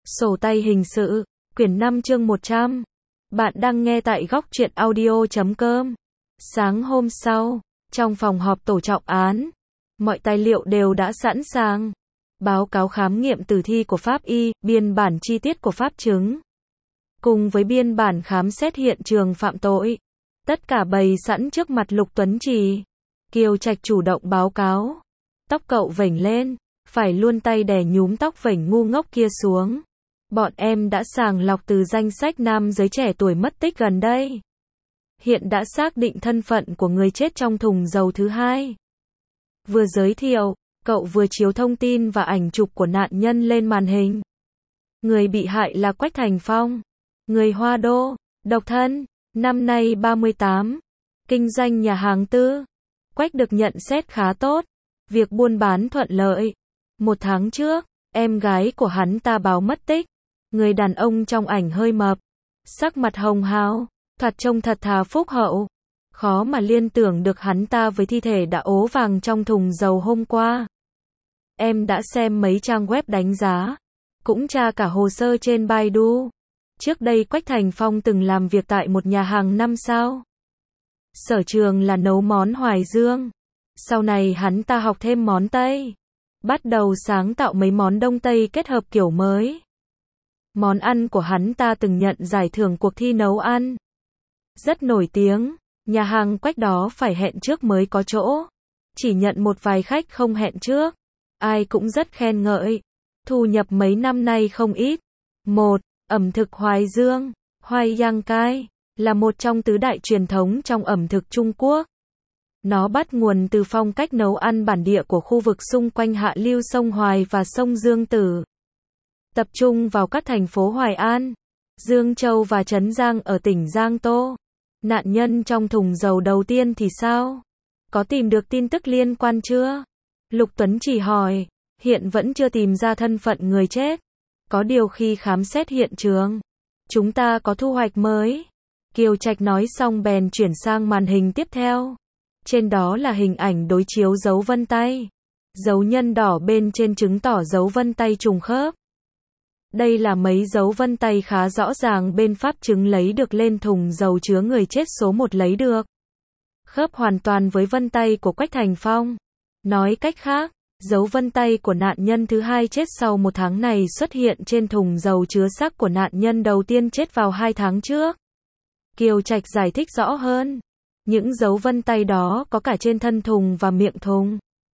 Sổ tay hình sự, quyển 5 chương 100. Bạn đang nghe tại góc truyện audio.com. Sáng hôm sau, trong phòng họp tổ trọng án, mọi tài liệu đều đã sẵn sàng. Báo cáo khám nghiệm tử thi của pháp y, biên bản chi tiết của pháp chứng, cùng với biên bản khám xét hiện trường phạm tội. Tất cả bày sẵn trước mặt Lục Tuấn Trì. Kiều Trạch chủ động báo cáo. Tóc cậu vểnh lên, phải luôn tay đè nhúm tóc vểnh ngu ngốc kia xuống. Bọn em đã sàng lọc từ danh sách nam giới trẻ tuổi mất tích gần đây. Hiện đã xác định thân phận của người chết trong thùng dầu thứ hai. Vừa giới thiệu, cậu vừa chiếu thông tin và ảnh chụp của nạn nhân lên màn hình. Người bị hại là Quách Thành Phong, người Hoa Đô, độc thân, năm nay 38, kinh doanh nhà hàng tư. Quách được nhận xét khá tốt, việc buôn bán thuận lợi. 1 tháng trước, em gái của hắn ta báo mất tích. Người đàn ông trong ảnh hơi mập, sắc mặt hồng hào, thoạt trông thật thà phúc hậu. Khó mà liên tưởng được hắn ta với thi thể đã ố vàng trong thùng dầu hôm qua. Em đã xem mấy trang web đánh giá, cũng tra cả hồ sơ trên Baidu. Trước đây Quách Thành Phong từng làm việc tại một nhà hàng 5 sao. Sở trường là nấu món Hoài Dương. Sau này hắn ta học thêm món Tây, bắt đầu sáng tạo mấy món Đông Tây kết hợp kiểu mới. Món ăn của hắn ta từng nhận giải thưởng cuộc thi nấu ăn, rất nổi tiếng. Nhà hàng Quách đó phải hẹn trước mới có chỗ, chỉ nhận một vài khách không hẹn trước. Ai cũng rất khen ngợi. Thu nhập mấy năm nay không ít. 1. Ẩm thực Hoài Dương, Hoài Giang Cai, là một trong tứ đại truyền thống trong ẩm thực Trung Quốc. Nó bắt nguồn từ phong cách nấu ăn bản địa của khu vực xung quanh hạ lưu sông Hoài và sông Dương Tử. Tập trung vào các thành phố Hoài An, Dương Châu và Trấn Giang ở tỉnh Giang Tô. Nạn nhân trong thùng dầu đầu tiên thì sao? Có tìm được tin tức liên quan chưa? Lục Tuấn chỉ hỏi. Hiện vẫn chưa tìm ra thân phận người chết. Có điều khi khám xét hiện trường, chúng ta có thu hoạch mới. Kiều Trạch nói xong bèn chuyển sang màn hình tiếp theo. Trên đó là hình ảnh đối chiếu dấu vân tay. Dấu nhân đỏ bên trên chứng tỏ dấu vân tay trùng khớp. Đây là mấy dấu vân tay khá rõ ràng bên pháp chứng lấy được lên thùng dầu chứa người chết số 1 lấy được. Khớp hoàn toàn với vân tay của Quách Thành Phong. Nói cách khác, dấu vân tay của nạn nhân thứ hai chết sau 1 tháng này xuất hiện trên thùng dầu chứa xác của nạn nhân đầu tiên chết vào 2 tháng trước. Kiều Trạch giải thích rõ hơn. Những dấu vân tay đó có cả trên thân thùng và miệng thùng.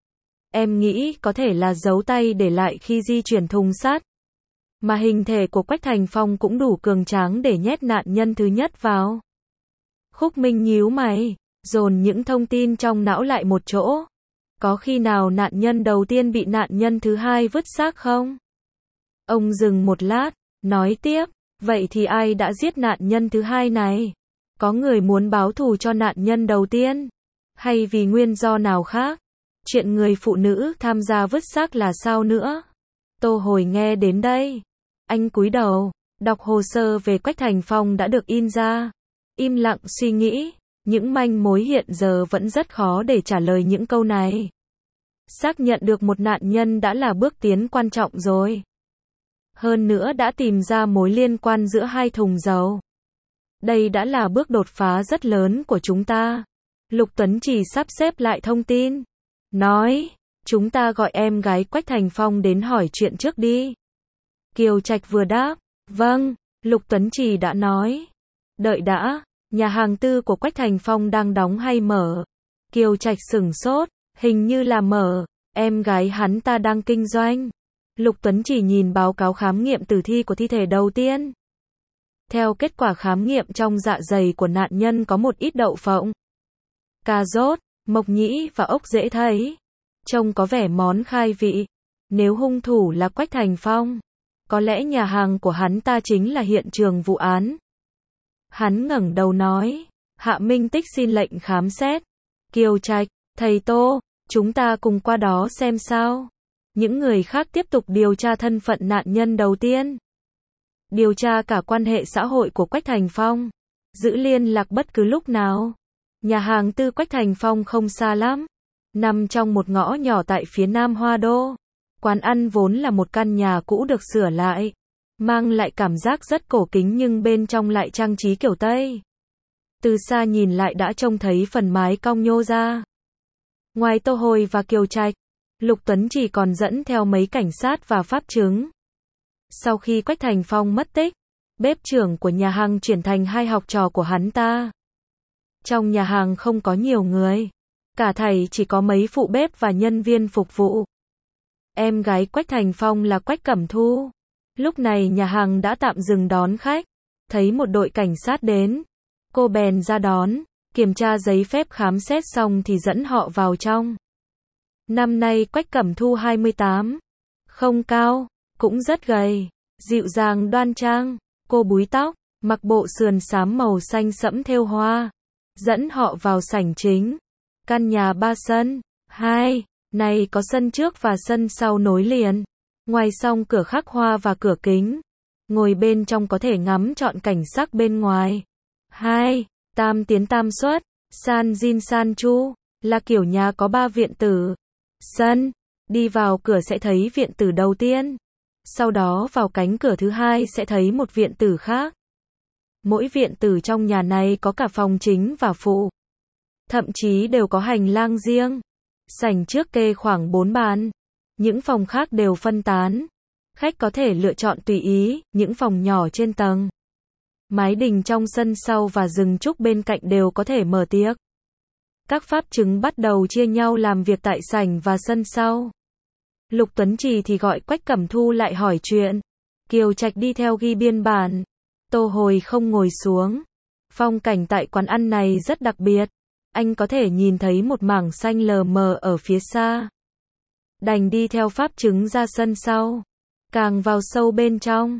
Em nghĩ có thể là dấu tay để lại khi di chuyển thùng sắt. Mà hình thể của Quách Thành Phong cũng đủ cường tráng để nhét nạn nhân thứ nhất vào. Khúc Minh nhíu mày, dồn những thông tin trong não lại một chỗ. Có khi nào nạn nhân đầu tiên bị nạn nhân thứ hai vứt xác không? Ông dừng một lát, nói tiếp, vậy thì ai đã giết nạn nhân thứ hai này? Có người muốn báo thù cho nạn nhân đầu tiên? Hay vì nguyên do nào khác? Chuyện người phụ nữ tham gia vứt xác là sao nữa? Tô Hồi nghe đến đây, anh cúi đầu, đọc hồ sơ về Quách Thành Phong đã được in ra. Im lặng suy nghĩ, những manh mối hiện giờ vẫn rất khó để trả lời những câu này. Xác nhận được một nạn nhân đã là bước tiến quan trọng rồi. Hơn nữa đã tìm ra mối liên quan giữa hai thùng dầu. Đây đã là bước đột phá rất lớn của chúng ta. Lục Tuấn chỉ sắp xếp lại thông tin. Nói, chúng ta gọi em gái Quách Thành Phong đến hỏi chuyện trước đi. Kiều Trạch vừa đáp, vâng, Lục Tuấn Trì đã nói. Đợi đã, nhà hàng tư của Quách Thành Phong đang đóng hay mở? Kiều Trạch sửng sốt, hình như là mở, em gái hắn ta đang kinh doanh. Lục Tuấn Trì nhìn báo cáo khám nghiệm tử thi của thi thể đầu tiên. Theo kết quả khám nghiệm trong dạ dày của nạn nhân có một ít đậu phộng, cà rốt, mộc nhĩ và ốc dễ thấy. Trông có vẻ món khai vị. Nếu hung thủ là Quách Thành Phong, có lẽ nhà hàng của hắn ta chính là hiện trường vụ án. Hắn ngẩng đầu nói, Hạ Minh Tích xin lệnh khám xét. Kiều Trạch, thầy Tô, chúng ta cùng qua đó xem sao. Những người khác tiếp tục điều tra thân phận nạn nhân đầu tiên. Điều tra cả quan hệ xã hội của Quách Thành Phong. Giữ liên lạc bất cứ lúc nào. Nhà hàng tư Quách Thành Phong không xa lắm. Nằm trong một ngõ nhỏ tại phía nam Hoa Đô. Quán ăn vốn là một căn nhà cũ được sửa lại. mang lại cảm giác rất cổ kính nhưng bên trong lại trang trí kiểu Tây. Từ xa nhìn lại đã trông thấy phần mái cong nhô ra. Ngoài Tô Hồi và Kiều Trạch, Lục Tuấn chỉ còn dẫn theo mấy cảnh sát và pháp chứng. Sau khi Quách Thành Phong mất tích, bếp trưởng của nhà hàng chuyển thành hai học trò của hắn ta. Trong nhà hàng không có nhiều người, cả thảy chỉ có mấy phụ bếp và nhân viên phục vụ. Em gái Quách Thành Phong là Quách Cẩm Thu. Lúc này nhà hàng đã tạm dừng đón khách, thấy một đội cảnh sát đến, cô bèn ra đón, kiểm tra giấy phép khám xét xong thì dẫn họ vào trong. Năm nay Quách Cẩm Thu 28, không cao, cũng rất gầy, dịu dàng đoan trang, cô búi tóc, mặc bộ sườn xám màu xanh sẫm thêu hoa, dẫn họ vào sảnh chính. Căn nhà 3 sân, 2, này có sân trước và sân sau nối liền. Ngoài song cửa khắc hoa và cửa kính, ngồi bên trong có thể ngắm trọn cảnh sắc bên ngoài. 2. Tam tiến tam xuất, san jin san chu, là kiểu nhà có 3 viện tử. Sân, đi vào cửa sẽ thấy viện tử đầu tiên. Sau đó vào cánh cửa thứ hai sẽ thấy một viện tử khác. Mỗi viện tử trong nhà này có cả phòng chính và phụ. Thậm chí đều có hành lang riêng. Sảnh trước kê khoảng 4 bàn. Những phòng khác đều phân tán. Khách có thể lựa chọn tùy ý, những phòng nhỏ trên tầng. Mái đình trong sân sau và rừng trúc bên cạnh đều có thể mở tiệc. Các pháp chứng bắt đầu chia nhau làm việc tại sảnh và sân sau. Lục Tuấn Trì thì gọi Quách Cẩm Thu lại hỏi chuyện. Kiều Trạch đi theo ghi biên bản. Tô Hồi không ngồi xuống. Phong cảnh tại quán ăn này rất đặc biệt. Anh có thể nhìn thấy một mảng xanh lờ mờ ở phía xa. Đành đi theo pháp chứng ra sân sau. Càng vào sâu bên trong.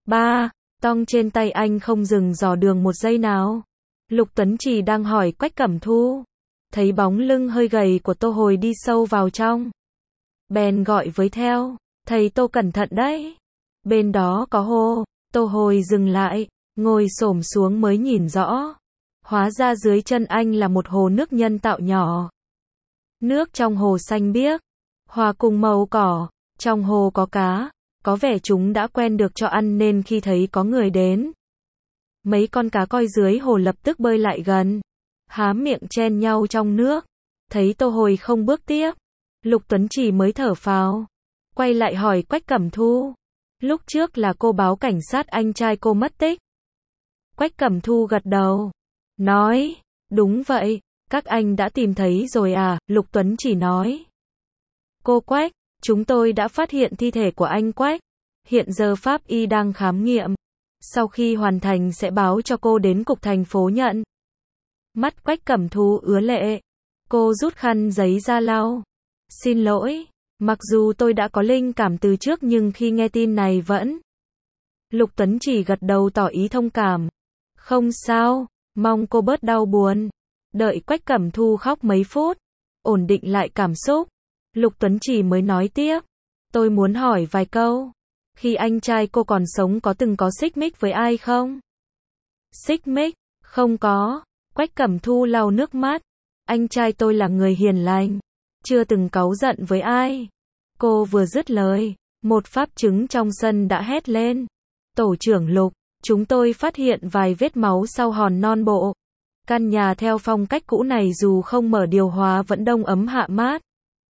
Tong trên tay anh không dừng dò đường một giây nào. Lục Tuấn Trì đang hỏi Quách Cẩm Thu. Thấy bóng lưng hơi gầy của Tô Hồi đi sâu vào trong. Bèn gọi với theo. Thầy Tô cẩn thận đấy. Bên đó có hồ. Tô Hồi dừng lại, ngồi xổm xuống mới nhìn rõ. Hóa ra dưới chân anh là một hồ nước nhân tạo nhỏ. Nước trong hồ xanh biếc, hòa cùng màu cỏ. Trong hồ có cá. Có vẻ chúng đã quen được cho ăn nên khi thấy có người đến, mấy con cá coi dưới hồ lập tức bơi lại gần, há miệng chen nhau trong nước. Thấy Tô Hồi không bước tiếp, Lục Tuấn Trì mới thở phào, quay lại hỏi Quách Cẩm Thu. Lúc trước là cô báo cảnh sát anh trai cô mất tích. Quách Cẩm Thu gật đầu, nói, đúng vậy, các anh đã tìm thấy rồi à, Lục Tuấn Trì nói. Cô Quách, chúng tôi đã phát hiện thi thể của anh Quách. Hiện giờ pháp y đang khám nghiệm. Sau khi hoàn thành sẽ báo cho cô đến cục thành phố nhận. Mắt Quách Cẩm Thu ứa lệ. Cô rút khăn giấy ra lau. Xin lỗi, mặc dù tôi đã có linh cảm từ trước nhưng khi nghe tin này vẫn. Lục Tuấn chỉ gật đầu tỏ ý thông cảm. Không sao, mong cô bớt đau buồn. Đợi Quách Cẩm Thu khóc mấy phút, ổn định lại cảm xúc, Lục Tuấn Trì mới nói tiếp. Tôi muốn hỏi vài câu. Khi anh trai cô còn sống có từng có xích mích với ai không? Xích mích? Không có. Quách Cẩm Thu lau nước mắt. Anh trai tôi là người hiền lành, chưa từng cáu giận với ai. Cô vừa dứt lời, một pháp chứng trong sân đã hét lên. Tổ trưởng Lục, chúng tôi phát hiện vài vết máu sau hòn non bộ. Căn nhà theo phong cách cũ này dù không mở điều hòa vẫn đông ấm hạ mát.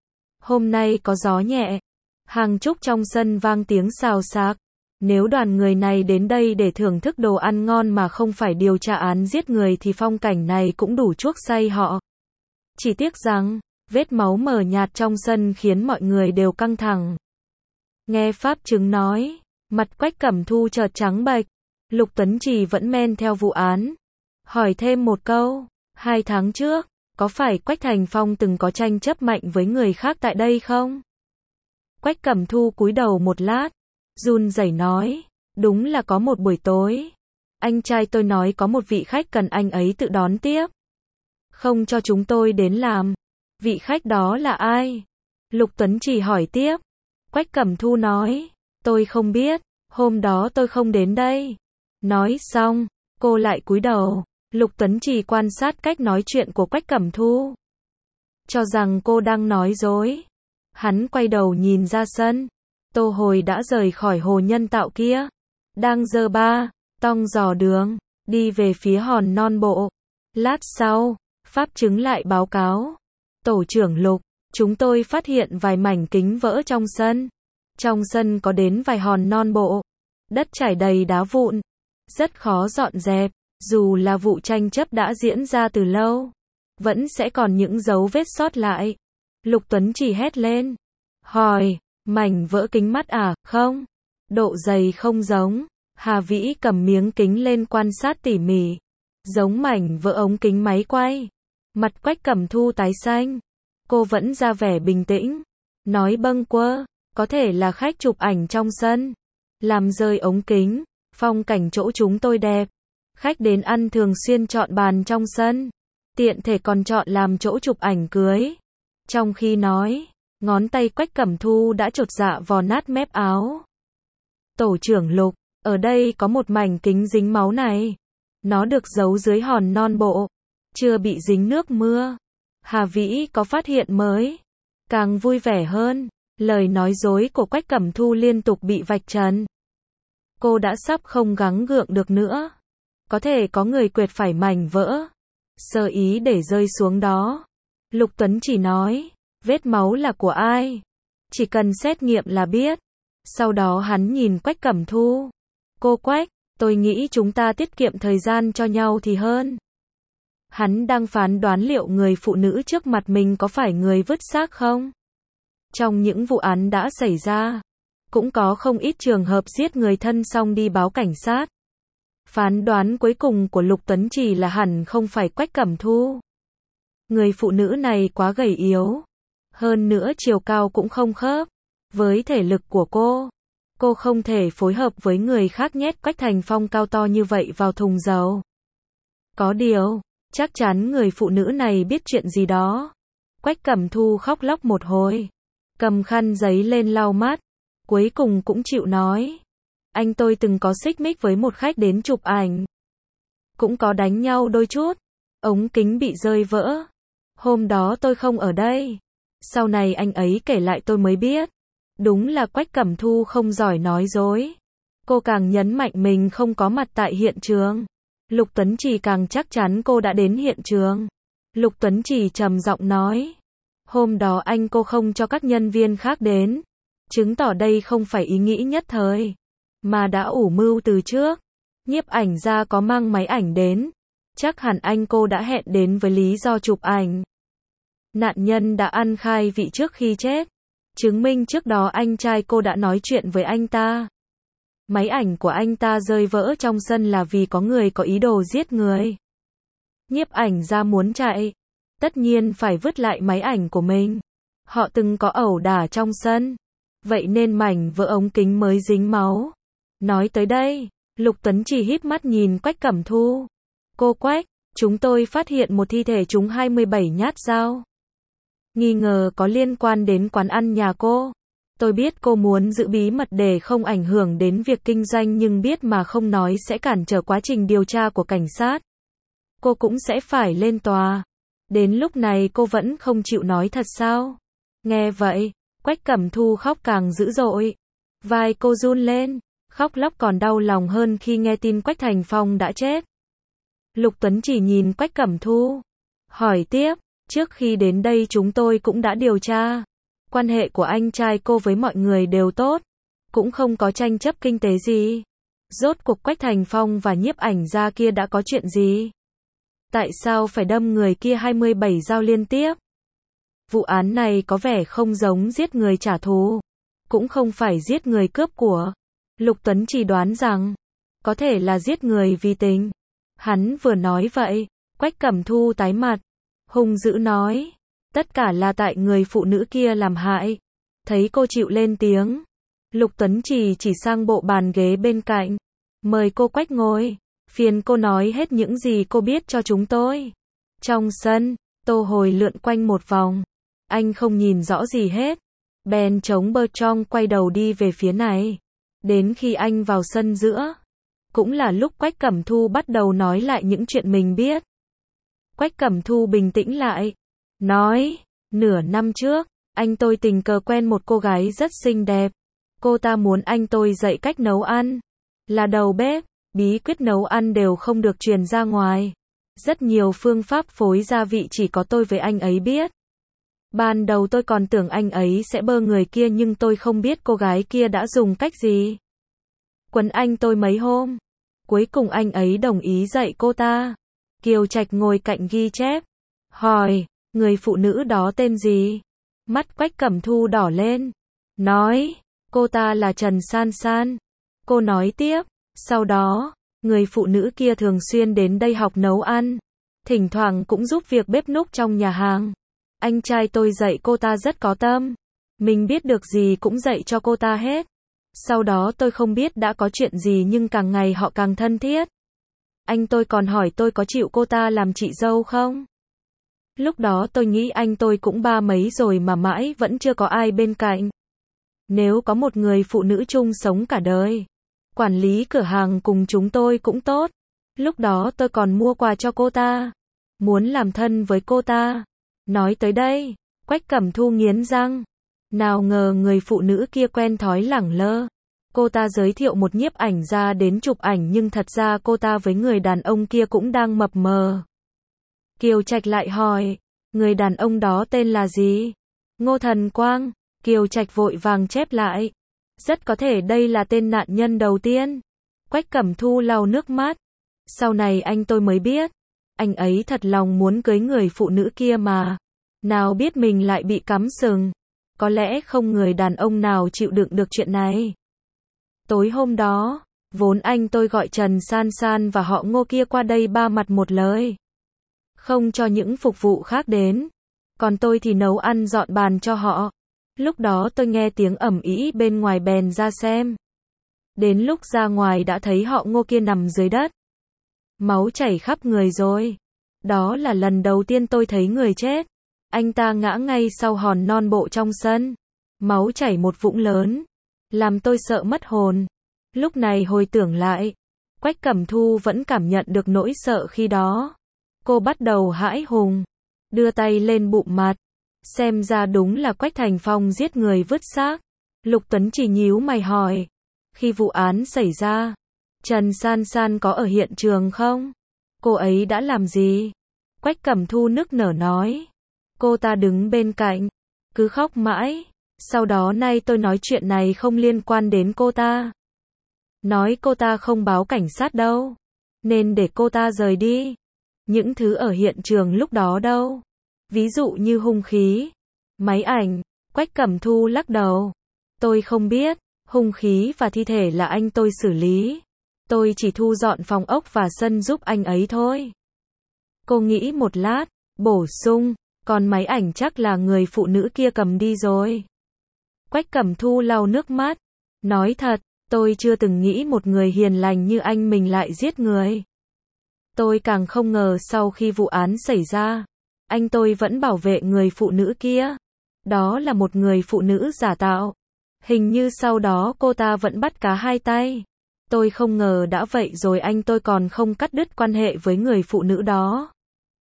Hôm nay có gió nhẹ, hàng trúc trong sân vang tiếng xào xạc. Nếu đoàn người này đến đây để thưởng thức đồ ăn ngon mà không phải điều tra án giết người thì phong cảnh này cũng đủ chuốc say họ. Chỉ tiếc rằng, vết máu mờ nhạt trong sân khiến mọi người đều căng thẳng. Nghe pháp chứng nói, mặt Quách Cẩm Thu chợt trắng bệch. Lục Tuấn Trì vẫn men theo vụ án. Hỏi thêm một câu, 2 tháng trước, có phải Quách Thành Phong từng có tranh chấp mạnh với người khác tại đây không? Quách Cẩm Thu cúi đầu một lát, run rẩy nói, đúng là có một buổi tối. Anh trai tôi nói có một vị khách cần anh ấy tự đón tiếp. Không cho chúng tôi đến làm. Vị khách đó là ai? Lục Tuấn Trì hỏi tiếp. Quách Cẩm Thu nói, tôi không biết, hôm đó tôi không đến đây. Nói xong, cô lại cúi đầu. Lục Tuấn Trì quan sát cách nói chuyện của Quách Cẩm Thu, cho rằng cô đang nói dối. Hắn quay đầu nhìn ra sân. Tô Hồi đã rời khỏi hồ nhân tạo kia. đang giơ ba, tong dò đường, đi về phía hòn non bộ. Lát sau, pháp chứng lại báo cáo. Tổ trưởng Lục, chúng tôi phát hiện vài mảnh kính vỡ trong sân. Trong sân có đến vài hòn non bộ. Đất trải đầy đá vụn. Rất khó dọn dẹp. Dù là vụ tranh chấp đã diễn ra từ lâu, vẫn sẽ còn những dấu vết sót lại. Lục Tuấn chỉ hét lên. Hỏi, mảnh vỡ kính mắt à? Không. Độ dày không giống. Hà Vĩ cầm miếng kính lên quan sát tỉ mỉ. Giống mảnh vỡ ống kính máy quay. Mặt Quách Cẩm Thu tái xanh. Cô vẫn ra vẻ bình tĩnh. Nói bâng quơ, có thể là khách chụp ảnh trong sân. Làm rơi ống kính. Phong cảnh chỗ chúng tôi đẹp. Khách đến ăn thường xuyên chọn bàn trong sân. Tiện thể còn chọn làm chỗ chụp ảnh cưới. Trong khi nói, ngón tay Quách Cẩm Thu đã chột dạ vò nát mép áo. Tổ trưởng Lục, ở đây có một mảnh kính dính máu này. Nó được giấu dưới hòn non bộ. Chưa bị dính nước mưa. Hà Vĩ có phát hiện mới. Càng vui vẻ hơn. Lời nói dối của Quách Cẩm Thu liên tục bị vạch trần. Cô đã sắp không gắng gượng được nữa. Có thể có người quệt phải mảnh vỡ. Sơ ý để rơi xuống đó. Lục Tuấn chỉ nói, vết máu là của ai? Chỉ cần xét nghiệm là biết. Sau đó hắn nhìn Quách Cẩm Thu. Cô Quách, tôi nghĩ chúng ta tiết kiệm thời gian cho nhau thì hơn. Hắn đang phán đoán liệu người phụ nữ trước mặt mình có phải người vứt xác không? Trong những vụ án đã xảy ra, cũng có không ít trường hợp giết người thân xong đi báo cảnh sát. Phán đoán cuối cùng của Lục Tuấn chỉ là hẳn không phải Quách Cẩm Thu. Người phụ nữ này quá gầy yếu. Hơn nữa chiều cao cũng không khớp với thể lực của cô. Cô không thể phối hợp với người khác nhét Quách Thành Phong cao to như vậy vào thùng dầu. Có điều, chắc chắn người phụ nữ này biết chuyện gì đó. Quách Cẩm Thu khóc lóc một hồi. Cầm khăn giấy lên lau mắt. Cuối cùng cũng chịu nói. Anh tôi từng có xích mích với một khách đến chụp ảnh. Cũng có đánh nhau đôi chút. Ống kính bị rơi vỡ. Hôm đó tôi không ở đây. Sau này anh ấy kể lại tôi mới biết. Đúng là Quách Cẩm Thu không giỏi nói dối. Cô càng nhấn mạnh mình không có mặt tại hiện trường. Lục Tuấn Chỉ càng chắc chắn cô đã đến hiện trường. Lục Tuấn Chỉ trầm giọng nói. Hôm đó anh cô không cho các nhân viên khác đến. Chứng tỏ đây không phải ý nghĩ nhất thời. Mà đã ủ mưu từ trước. Nhiếp ảnh gia có mang máy ảnh đến. Chắc hẳn anh cô đã hẹn đến với lý do chụp ảnh. Nạn nhân đã ăn khai vị trước khi chết. Chứng minh trước đó anh trai cô đã nói chuyện với anh ta. Máy ảnh của anh ta rơi vỡ trong sân là vì có người có ý đồ giết người. Nhiếp ảnh gia muốn chạy. Tất nhiên phải vứt lại máy ảnh của mình. Họ từng có ẩu đả trong sân. Vậy nên mảnh vỡ ống kính mới dính máu. Nói tới đây, Lục Tuấn Chỉ híp mắt nhìn Quách Cẩm Thu. Cô Quách, chúng tôi phát hiện một thi thể trúng 27 nhát dao. Nghi ngờ có liên quan đến quán ăn nhà cô. Tôi biết cô muốn giữ bí mật để không ảnh hưởng đến việc kinh doanh nhưng biết mà không nói sẽ cản trở quá trình điều tra của cảnh sát. Cô cũng sẽ phải lên tòa. Đến lúc này cô vẫn không chịu nói thật sao? Nghe vậy, Quách Cẩm Thu khóc càng dữ dội. Vai cô run lên, khóc lóc còn đau lòng hơn khi nghe tin Quách Thành Phong đã chết. Lục Tuấn Chỉ nhìn Quách Cẩm Thu, hỏi tiếp, trước khi đến đây chúng tôi cũng đã điều tra. Quan hệ của anh trai cô với mọi người đều tốt, cũng không có tranh chấp kinh tế gì. Rốt cuộc Quách Thành Phong và nhiếp ảnh gia kia đã có chuyện gì? Tại sao phải đâm người kia 27 dao liên tiếp? Vụ án này có vẻ không giống giết người trả thù, cũng không phải giết người cướp của. Lục Tuấn Chỉ đoán rằng, có thể là giết người vì tình. Hắn vừa nói vậy, Quách Cẩm Thu tái mặt, hung dữ nói, tất cả là tại người phụ nữ kia làm hại. Thấy cô chịu lên tiếng, Lục Tuấn chỉ sang bộ bàn ghế bên cạnh, mời cô Quách ngồi, phiền cô nói hết những gì cô biết cho chúng tôi. Trong sân, Tô Hồi lượn quanh một vòng, anh không nhìn rõ gì hết, bèn chống bơ trong quay đầu đi về phía này. Đến khi anh vào sân giữa, cũng là lúc Quách Cẩm Thu bắt đầu nói lại những chuyện mình biết. Quách Cẩm Thu bình tĩnh lại, nói, nửa năm trước, anh tôi tình cờ quen một cô gái rất xinh đẹp. Cô ta muốn anh tôi dạy cách nấu ăn. là đầu bếp, bí quyết nấu ăn đều không được truyền ra ngoài. Rất nhiều phương pháp phối gia vị chỉ có tôi với anh ấy biết. Ban đầu tôi còn tưởng anh ấy sẽ bơ người kia nhưng tôi không biết cô gái kia đã dùng cách gì. Quấn anh tôi mấy hôm. Cuối cùng anh ấy đồng ý dạy cô ta. Kiều Trạch ngồi cạnh ghi chép. Hỏi, người phụ nữ đó tên gì? Mắt Quách Cẩm Thu đỏ lên. Nói, cô ta là Trần San San. Cô nói tiếp, sau đó, người phụ nữ kia thường xuyên đến đây học nấu ăn. Thỉnh thoảng cũng giúp việc bếp núc trong nhà hàng. Anh trai tôi dạy cô ta rất có tâm. Mình biết được gì cũng dạy cho cô ta hết. Sau đó tôi không biết đã có chuyện gì nhưng càng ngày họ càng thân thiết. Anh tôi còn hỏi tôi có chịu cô ta làm chị dâu không? Lúc đó tôi nghĩ anh tôi cũng ba mấy rồi mà mãi vẫn chưa có ai bên cạnh. Nếu có một người phụ nữ chung sống cả đời, quản lý cửa hàng cùng chúng tôi cũng tốt. Lúc đó tôi còn mua quà cho cô ta. Muốn làm thân với cô ta. Nói tới đây, Quách Cẩm Thu nghiến răng. Nào ngờ người phụ nữ kia quen thói lẳng lơ. Cô ta giới thiệu một nhiếp ảnh ra đến chụp ảnh nhưng thật ra cô ta với người đàn ông kia cũng đang mập mờ. Kiều Trạch lại hỏi, người đàn ông đó tên là gì? Ngô Thần Quang. Kiều Trạch vội vàng chép lại. Rất có thể đây là tên nạn nhân đầu tiên. Quách Cẩm Thu lau nước mắt. Sau này anh tôi mới biết. Anh ấy thật lòng muốn cưới người phụ nữ kia mà. Nào biết mình lại bị cắm sừng. Có lẽ không người đàn ông nào chịu đựng được chuyện này. Tối hôm đó, vốn anh tôi gọi Trần San San và họ Ngô kia qua đây ba mặt một lời. Không cho những phục vụ khác đến. Còn tôi thì nấu ăn dọn bàn cho họ. Lúc đó tôi nghe tiếng ầm ĩ bên ngoài bèn ra xem. Đến lúc ra ngoài đã thấy họ Ngô kia nằm dưới đất. Máu chảy khắp người rồi. Đó là lần đầu tiên tôi thấy người chết. Anh ta ngã ngay sau hòn non bộ trong sân. Máu chảy một vũng lớn. Làm tôi sợ mất hồn. Lúc này hồi tưởng lại, Quách Cẩm Thu vẫn cảm nhận được nỗi sợ khi đó. Cô bắt đầu hãi hùng. Đưa tay lên bụng mặt. Xem ra đúng là Quách Thành Phong giết người vứt xác. Lục Tuấn chỉ nhíu mày hỏi. Khi vụ án xảy ra, Trần San San có ở hiện trường không? Cô ấy đã làm gì? Quách Cẩm Thu nức nở nói. Cô ta đứng bên cạnh, cứ khóc mãi. Sau đó nay tôi nói chuyện này không liên quan đến cô ta. Nói cô ta không báo cảnh sát đâu. Nên để cô ta rời đi. Những thứ ở hiện trường lúc đó đâu? Ví dụ như hung khí, máy ảnh. Quách Cẩm Thu lắc đầu. Tôi không biết, hung khí và thi thể là anh tôi xử lý. Tôi chỉ thu dọn phòng ốc và sân giúp anh ấy thôi. Cô nghĩ một lát, bổ sung, còn máy ảnh chắc là người phụ nữ kia cầm đi rồi. Quách Cẩm Thu lau nước mắt. Nói thật, tôi chưa từng nghĩ một người hiền lành như anh mình lại giết người. Tôi càng không ngờ sau khi vụ án xảy ra, anh tôi vẫn bảo vệ người phụ nữ kia. Đó là một người phụ nữ giả tạo. Hình như sau đó cô ta vẫn bắt cá hai tay. Tôi không ngờ đã vậy rồi anh tôi còn không cắt đứt quan hệ với người phụ nữ đó.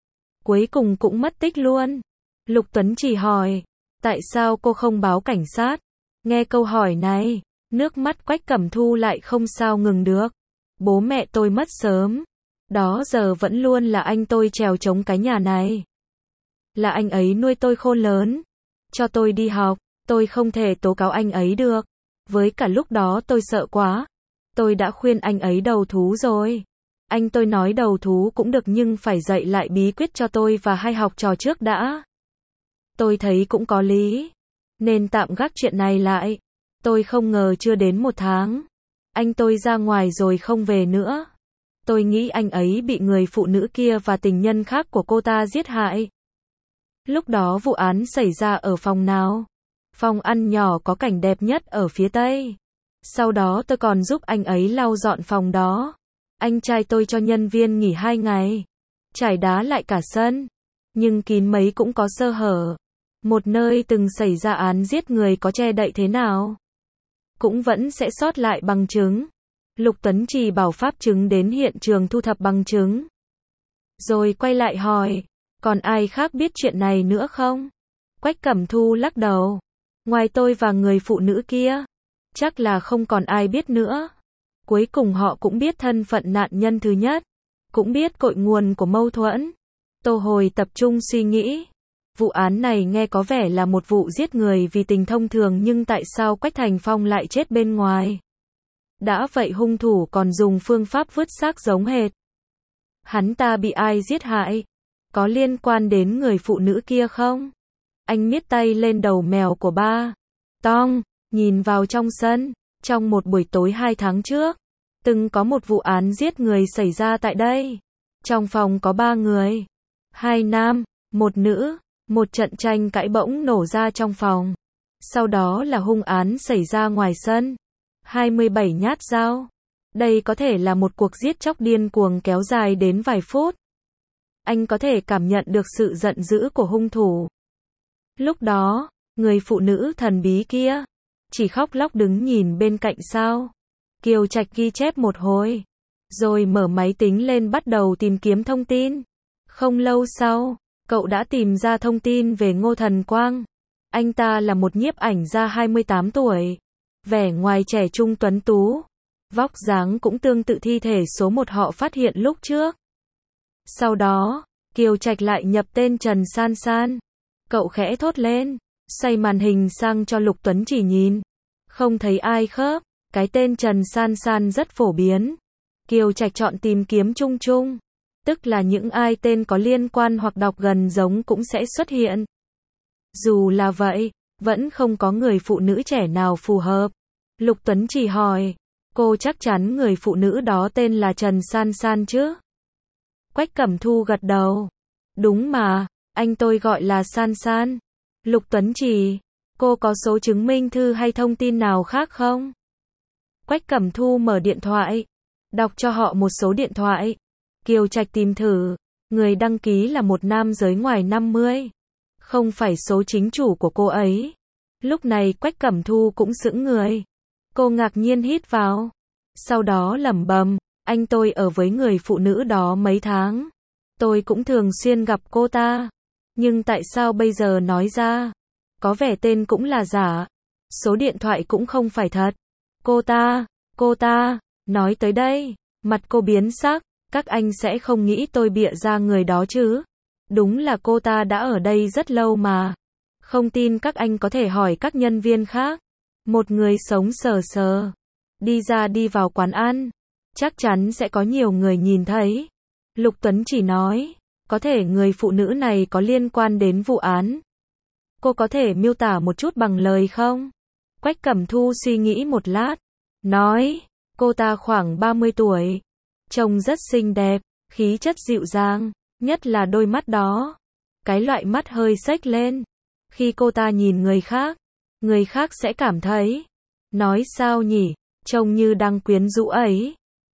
Cuối cùng cũng mất tích luôn. Lục Tuấn chỉ hỏi, tại sao cô không báo cảnh sát? Nghe câu hỏi này, nước mắt Quách Cẩm Thu lại không sao ngừng được. Bố mẹ tôi mất sớm. Đó giờ vẫn luôn là anh tôi trèo chống cái nhà này. Là anh ấy nuôi tôi khôn lớn. Cho tôi đi học, tôi không thể tố cáo anh ấy được. Với cả lúc đó tôi sợ quá. Tôi đã khuyên anh ấy đầu thú rồi. Anh tôi nói đầu thú cũng được nhưng phải dạy lại bí quyết cho tôi và hay học trò trước đã. Tôi thấy cũng có lý. Nên tạm gác chuyện này lại. Tôi không ngờ chưa đến 1 tháng. Anh tôi ra ngoài rồi không về nữa. Tôi nghĩ anh ấy bị người phụ nữ kia và tình nhân khác của cô ta giết hại. Lúc đó vụ án xảy ra ở phòng nào? Phòng ăn nhỏ có cảnh đẹp nhất ở phía tây. Sau đó tôi còn giúp anh ấy lau dọn phòng đó. Anh trai tôi cho nhân viên nghỉ 2 ngày. Trải đá lại cả sân. Nhưng kín mấy cũng có sơ hở. Một nơi từng xảy ra án giết người có che đậy thế nào? Cũng vẫn sẽ sót lại bằng chứng. Lục Tuấn chỉ bảo pháp chứng đến hiện trường thu thập bằng chứng. Rồi quay lại hỏi, còn ai khác biết chuyện này nữa không? Quách Cẩm Thu lắc đầu. Ngoài tôi và người phụ nữ kia, chắc là không còn ai biết nữa. Cuối cùng họ cũng biết thân phận nạn nhân thứ nhất, cũng biết cội nguồn của mâu thuẫn. Tô Hồi tập trung suy nghĩ. Vụ án này nghe có vẻ là một vụ giết người vì tình thông thường, nhưng tại sao Quách Thành Phong lại chết bên ngoài? Đã vậy hung thủ còn dùng phương pháp vứt xác giống hệt. Hắn ta bị ai giết hại? Có liên quan đến người phụ nữ kia không? Anh miết tay lên đầu mèo của ba Tong, nhìn vào trong sân. Trong một buổi tối 2 tháng trước, từng có một vụ án giết người xảy ra tại đây. Trong phòng có 3 người, 2 nam, 1 nữ. Một trận tranh cãi bỗng nổ ra trong phòng. Sau đó là hung án xảy ra ngoài sân. 27 nhát dao. Đây có thể là một cuộc giết chóc điên cuồng kéo dài đến vài phút. Anh có thể cảm nhận được sự giận dữ của hung thủ. Lúc đó, người phụ nữ thần bí kia chỉ khóc lóc đứng nhìn bên cạnh sao. Kiều Trạch ghi chép một hồi, rồi mở máy tính lên bắt đầu tìm kiếm thông tin. Không lâu sau, cậu đã tìm ra thông tin về Ngô Thần Quang. Anh ta là một nhiếp ảnh gia 28 tuổi. Vẻ ngoài trẻ trung tuấn tú. Vóc dáng cũng tương tự thi thể số 1 họ phát hiện lúc trước. Sau đó, Kiều Trạch lại nhập tên Trần San San. Cậu khẽ thốt lên, xoay màn hình sang cho Lục Tuấn Chỉ nhìn. Không thấy ai khớp, cái tên Trần San San rất phổ biến. Kiều Trạch chọn tìm kiếm chung chung. Tức là những ai tên có liên quan hoặc đọc gần giống cũng sẽ xuất hiện. Dù là vậy, vẫn không có người phụ nữ trẻ nào phù hợp. Lục Tuấn Chỉ hỏi, cô chắc chắn người phụ nữ đó tên là Trần San San chứ? Quách Cẩm Thu gật đầu. Đúng mà, anh tôi gọi là San San. Lục Tuấn Chỉ, cô có số chứng minh thư hay thông tin nào khác không? Quách Cẩm Thu mở điện thoại, đọc cho họ một số điện thoại. Kiều Trạch tìm thử, người đăng ký là một nam giới ngoài 50. Không phải số chính chủ của cô ấy. Lúc này Quách Cẩm Thu cũng sững người. Cô ngạc nhiên hít vào. Sau đó lẩm bẩm, anh tôi ở với người phụ nữ đó mấy tháng. Tôi cũng thường xuyên gặp cô ta. Nhưng tại sao bây giờ nói ra? Có vẻ tên cũng là giả. Số điện thoại cũng không phải thật. Cô ta, nói tới đây, mặt cô biến sắc. Các anh sẽ không nghĩ tôi bịa ra người đó chứ? Đúng là cô ta đã ở đây rất lâu mà. Không tin các anh có thể hỏi các nhân viên khác. Một người sống sờ sờ, đi ra đi vào quán ăn. Chắc chắn sẽ có nhiều người nhìn thấy. Lục Tuấn Chỉ nói, có thể người phụ nữ này có liên quan đến vụ án. Cô có thể miêu tả một chút bằng lời không? Quách Cẩm Thu suy nghĩ một lát, nói, cô ta khoảng 30 tuổi. Trông rất xinh đẹp, khí chất dịu dàng, nhất là đôi mắt đó. Cái loại mắt hơi xếch lên. Khi cô ta nhìn người khác sẽ cảm thấy, nói sao nhỉ, trông như đang quyến rũ ấy.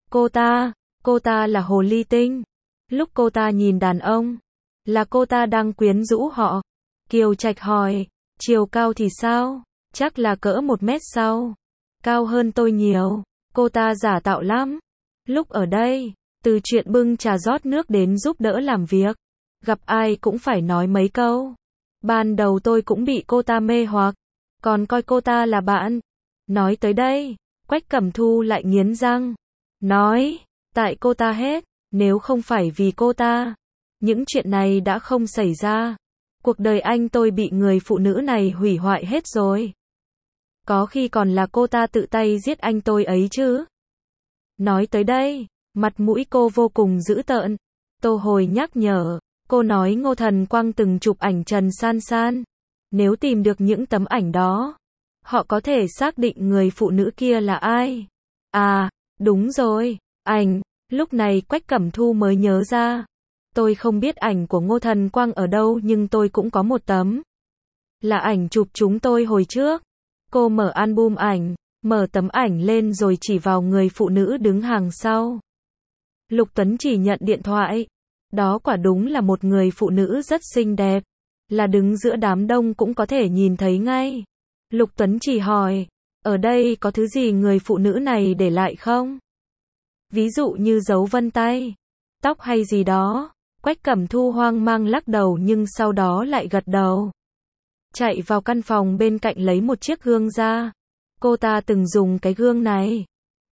Cô ta là hồ ly tinh. Lúc cô ta nhìn đàn ông, là cô ta đang quyến rũ họ. Kiều Trạch hỏi, chiều cao thì sao? Chắc là cỡ 1 mét sau. Cao hơn tôi nhiều. Cô ta giả tạo lắm. Lúc ở đây, từ chuyện bưng trà rót nước đến giúp đỡ làm việc, gặp ai cũng phải nói mấy câu. Ban đầu tôi cũng bị cô ta mê hoặc, còn coi cô ta là bạn. Nói tới đây, Quách Cẩm Thu lại nghiến răng. Nói, tại cô ta hết, nếu không phải vì cô ta, những chuyện này đã không xảy ra. Cuộc đời anh tôi bị người phụ nữ này hủy hoại hết rồi. Có khi còn là cô ta tự tay giết anh tôi ấy chứ. Nói tới đây, mặt mũi cô vô cùng dữ tợn. Tô Hồi nhắc nhở, cô nói Ngô Thần Quang từng chụp ảnh Trần San San. Nếu tìm được những tấm ảnh đó, họ có thể xác định người phụ nữ kia là ai. À, đúng rồi, ảnh. Lúc này Quách Cẩm Thu mới nhớ ra. Tôi không biết ảnh của Ngô Thần Quang ở đâu, nhưng tôi cũng có một tấm. Là ảnh chụp chúng tôi hồi trước. Cô mở album ảnh, mở tấm ảnh lên rồi chỉ vào người phụ nữ đứng hàng sau. Lục Tuấn Chỉ nhận điện thoại. Đó quả đúng là một người phụ nữ rất xinh đẹp. Là đứng giữa đám đông cũng có thể nhìn thấy ngay. Lục Tuấn Chỉ hỏi, ở đây có thứ gì người phụ nữ này để lại không? Ví dụ như dấu vân tay, tóc hay gì đó. Quách Cẩm Thu hoang mang lắc đầu nhưng sau đó lại gật đầu. Chạy vào căn phòng bên cạnh lấy một chiếc gương ra. Cô ta từng dùng cái gương này.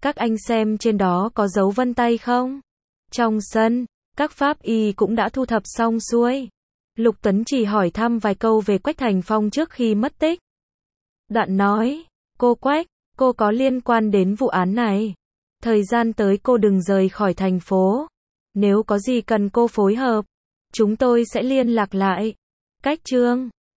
Các anh xem trên đó có dấu vân tay không? Trong sân, các pháp y cũng đã thu thập xong xuôi. Lục Tuấn chỉ hỏi thăm vài câu về Quách Thành Phong trước khi mất tích. Đoạn nói, cô Quách, cô có liên quan đến vụ án này. Thời gian tới cô đừng rời khỏi thành phố. Nếu có gì cần cô phối hợp, chúng tôi sẽ liên lạc lại. Cách Trương